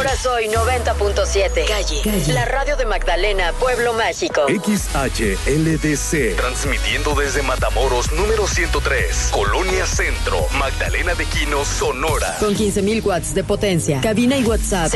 Ahora soy 90.7. Calle. La radio de Magdalena, Pueblo Mágico. XHLDC. Transmitiendo desde Matamoros, número 103. Colonia Centro. Magdalena de Quino, Sonora. Con 15,000 watts de potencia. Cabina y WhatsApp.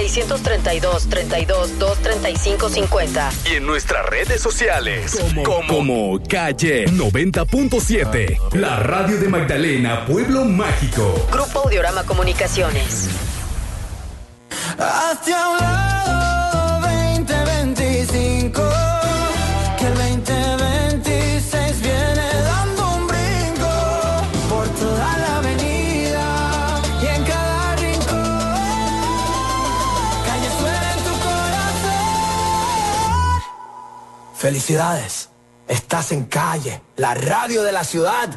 632-32-235-50. Y en nuestras redes sociales. Como Calle 90.7. La radio de Magdalena, Pueblo Mágico. Grupo Audiorama Comunicaciones. Hacia un lado 2025, que el 2026 viene dando un brinco por toda la avenida y en cada rincón. Calle suena en tu corazón. Felicidades, estás en Calle, la radio de la ciudad.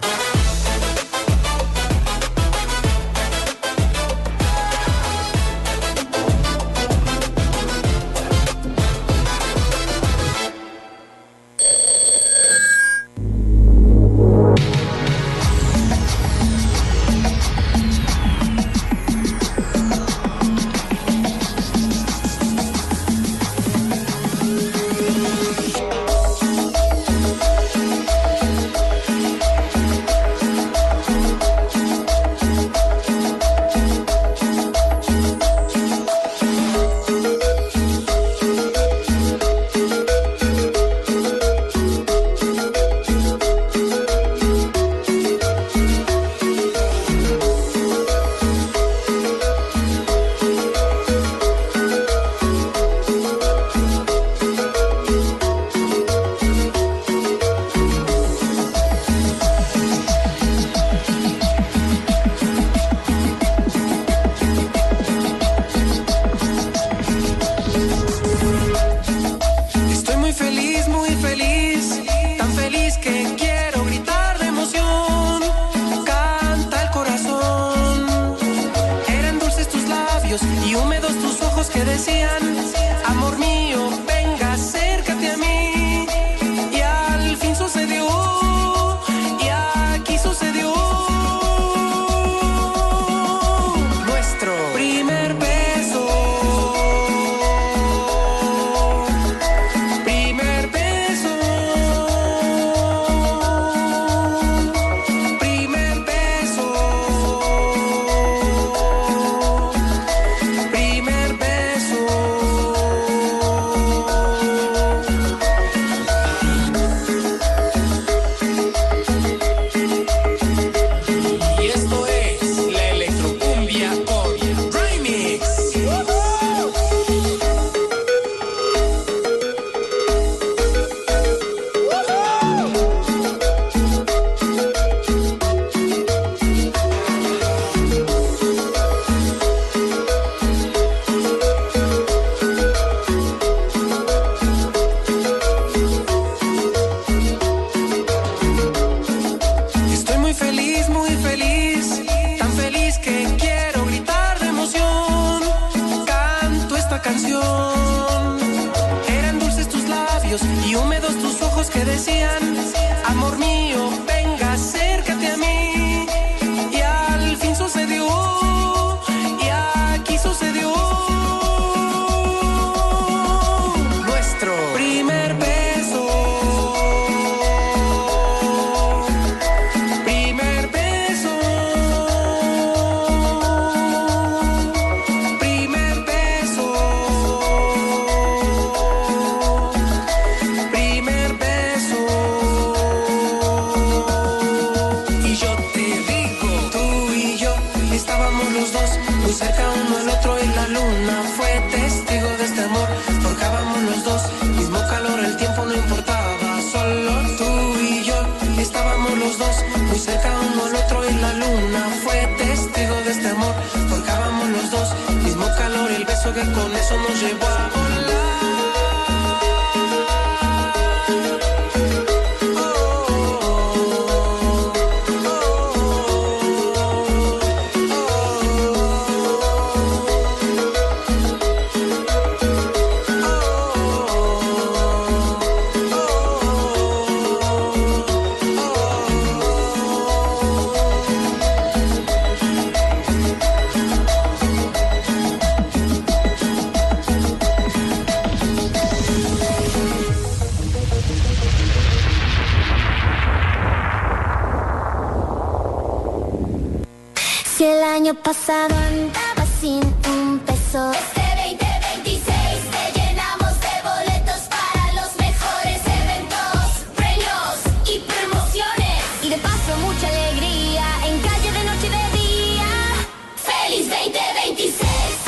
año pasado andaba sin un peso. Este 2026 te llenamos de boletos para los mejores eventos, premios y promociones. Y de paso mucha alegría en calle de noche y de día. ¡Feliz 2026!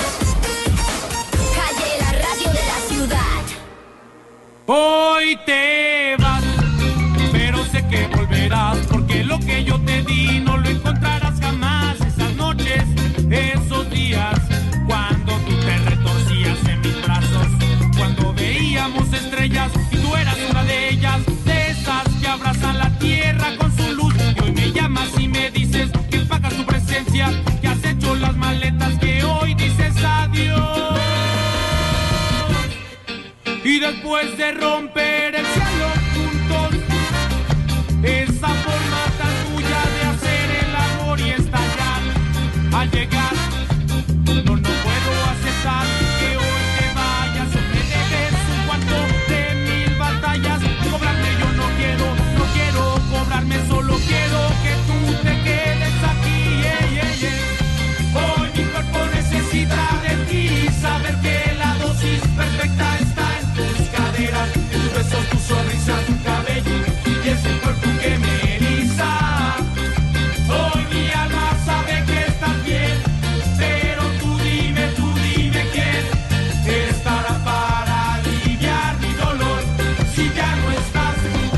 Calle, la radio de la ciudad. Hoy te vas, pero sé que volverás, porque lo que yo te di no lo encontrarás jamás. Esas noches, esos días, cuando tú te retorcías en mis brazos, cuando veíamos estrellas y tú eras una de ellas, de esas que abrazan la tierra con su luz. Y hoy me llamas y me dices que pagas tu presencia, que has hecho las maletas, que hoy dices adiós. Y después de romper el cielo juntos, esa forma tan tuya de hacer el amor y estallar al llegar, no puedo aceptar que hoy te vayas. O me debes un cuarto de 1000 batallas. Cobrarme yo no quiero cobrarme, solo quiero que tú te quedes aquí. Hoy mi cuerpo necesita de ti, saber que la dosis perfecta está en tus caderas, en tus besos, tu sonrisa, tu cabello y ese cuerpo que me eriza. Hoy mi alma sabe que estás bien, pero tú dime quién estará para aliviar mi dolor si ya no estás tú.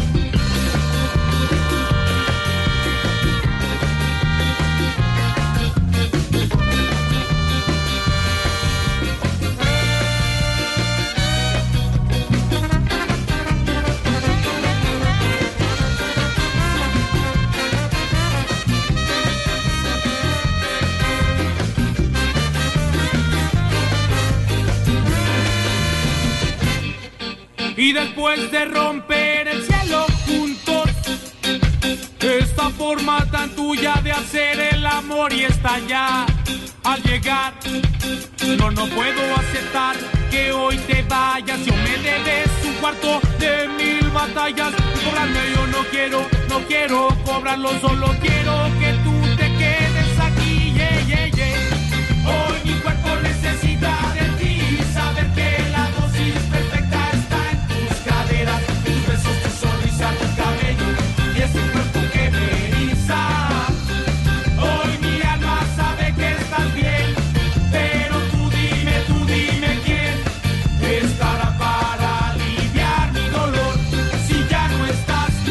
Y después de romper el cielo juntos, esta forma tan tuya de hacer el amor y estallar al llegar, no puedo aceptar que hoy te vayas. Yo me debes un cuarto de 1000 batallas. Cobrarme yo no quiero cobrarlo, solo quiero que tú te quedes aquí. Hoy mi cuerpo necesita de ti, saber que la dosis perfecta está en tus caderas, tus besos, tu sonrisa, tu cabello y ese cuerpo que me eriza. Hoy mi alma sabe que estás bien, pero tú dime quién estará para aliviar mi dolor si ya no estás tú.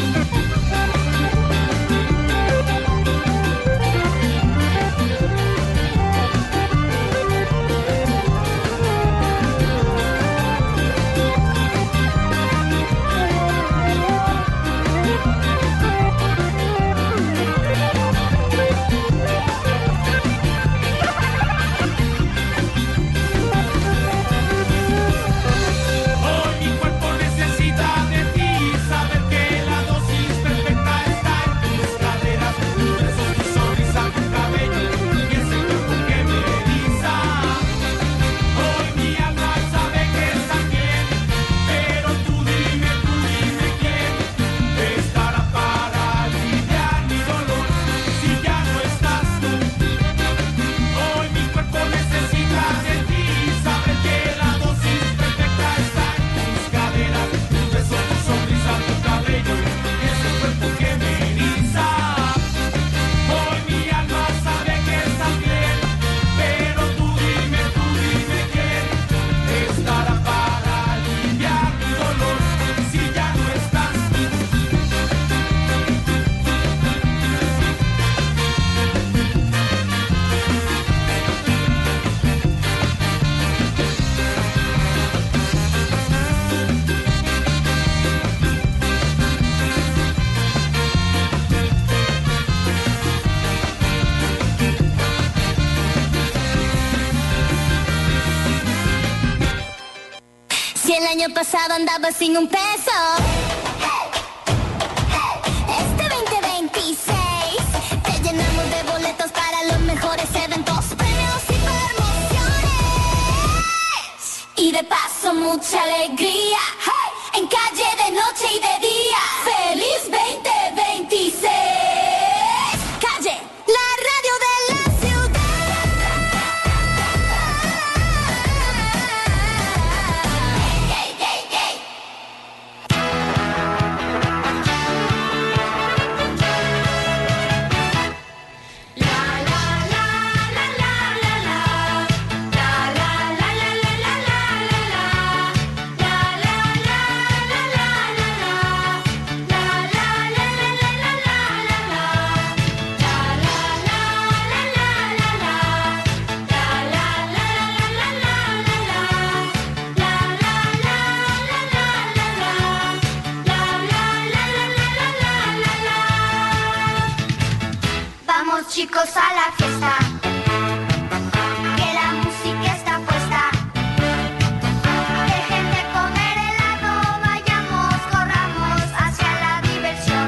Si el año pasado andaba sin un peso, este 2026 te llenamos de boletos para los mejores eventos, premios y promociones. Y de paso mucha alegría, en calle de noche y de día. ¡Feliz 2026! Calle, la radio de la ciudad. chicos a la fiesta, que la música está puesta. Dejen de comer helado, vayamos, corramos hacia la diversión.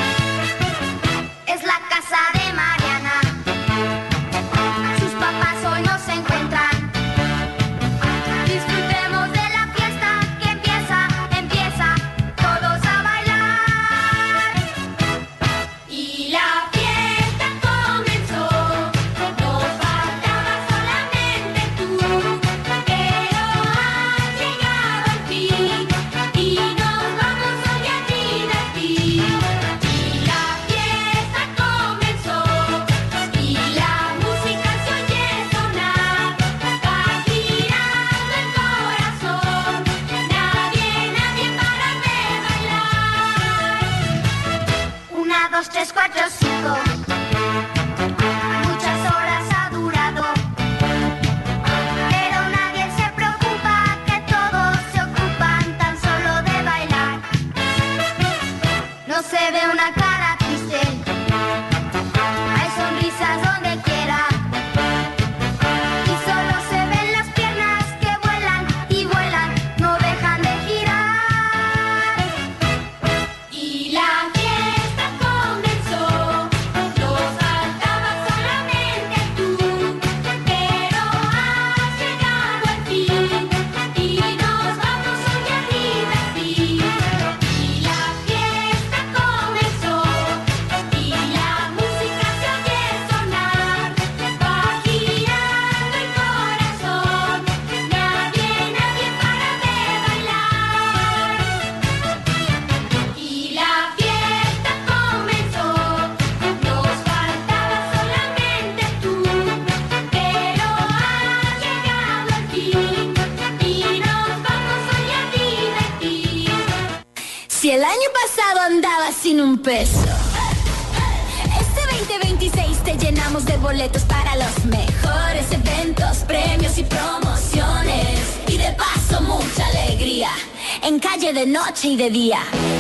Es la casa de Mariana, sus papás hoy no se encuentran. Disfrutemos de la fiesta que empieza, todos a bailar. Y la fiesta comenzó, nos faltaba solamente tú, pero has llegado al fin y nos vamos hoy a divertir. Y la fiesta comenzó y la música se oye sonar, va girando el corazón, nadie para de bailar. 1, 2, 3, 4, 5. Muchas horas ha durado, pero nadie se preocupa, que todos se ocupan tan solo de bailar. No se ve una cara triste, hay sonrisas donde quiera, y solo se ven las piernas que vuelan y vuelan, no dejan de girar. Y la fiesta comenzó, nos faltaba solamente tú, pero has llegado al fin y nos vamos hoy a divertir. Y la fiesta comenzó y la música se oye sonar, va girando el corazón, nadie para de bailar. Y la fiesta comenzó, nos faltaba solamente tú, pero has llegado al fin y nos vamos hoy a divertir. Si el año pasado andabas sin un peso, este 2026 te llenamos de boletos para los mejores eventos, premios y promociones. Y de paso mucha alegría, en calle de noche y de día.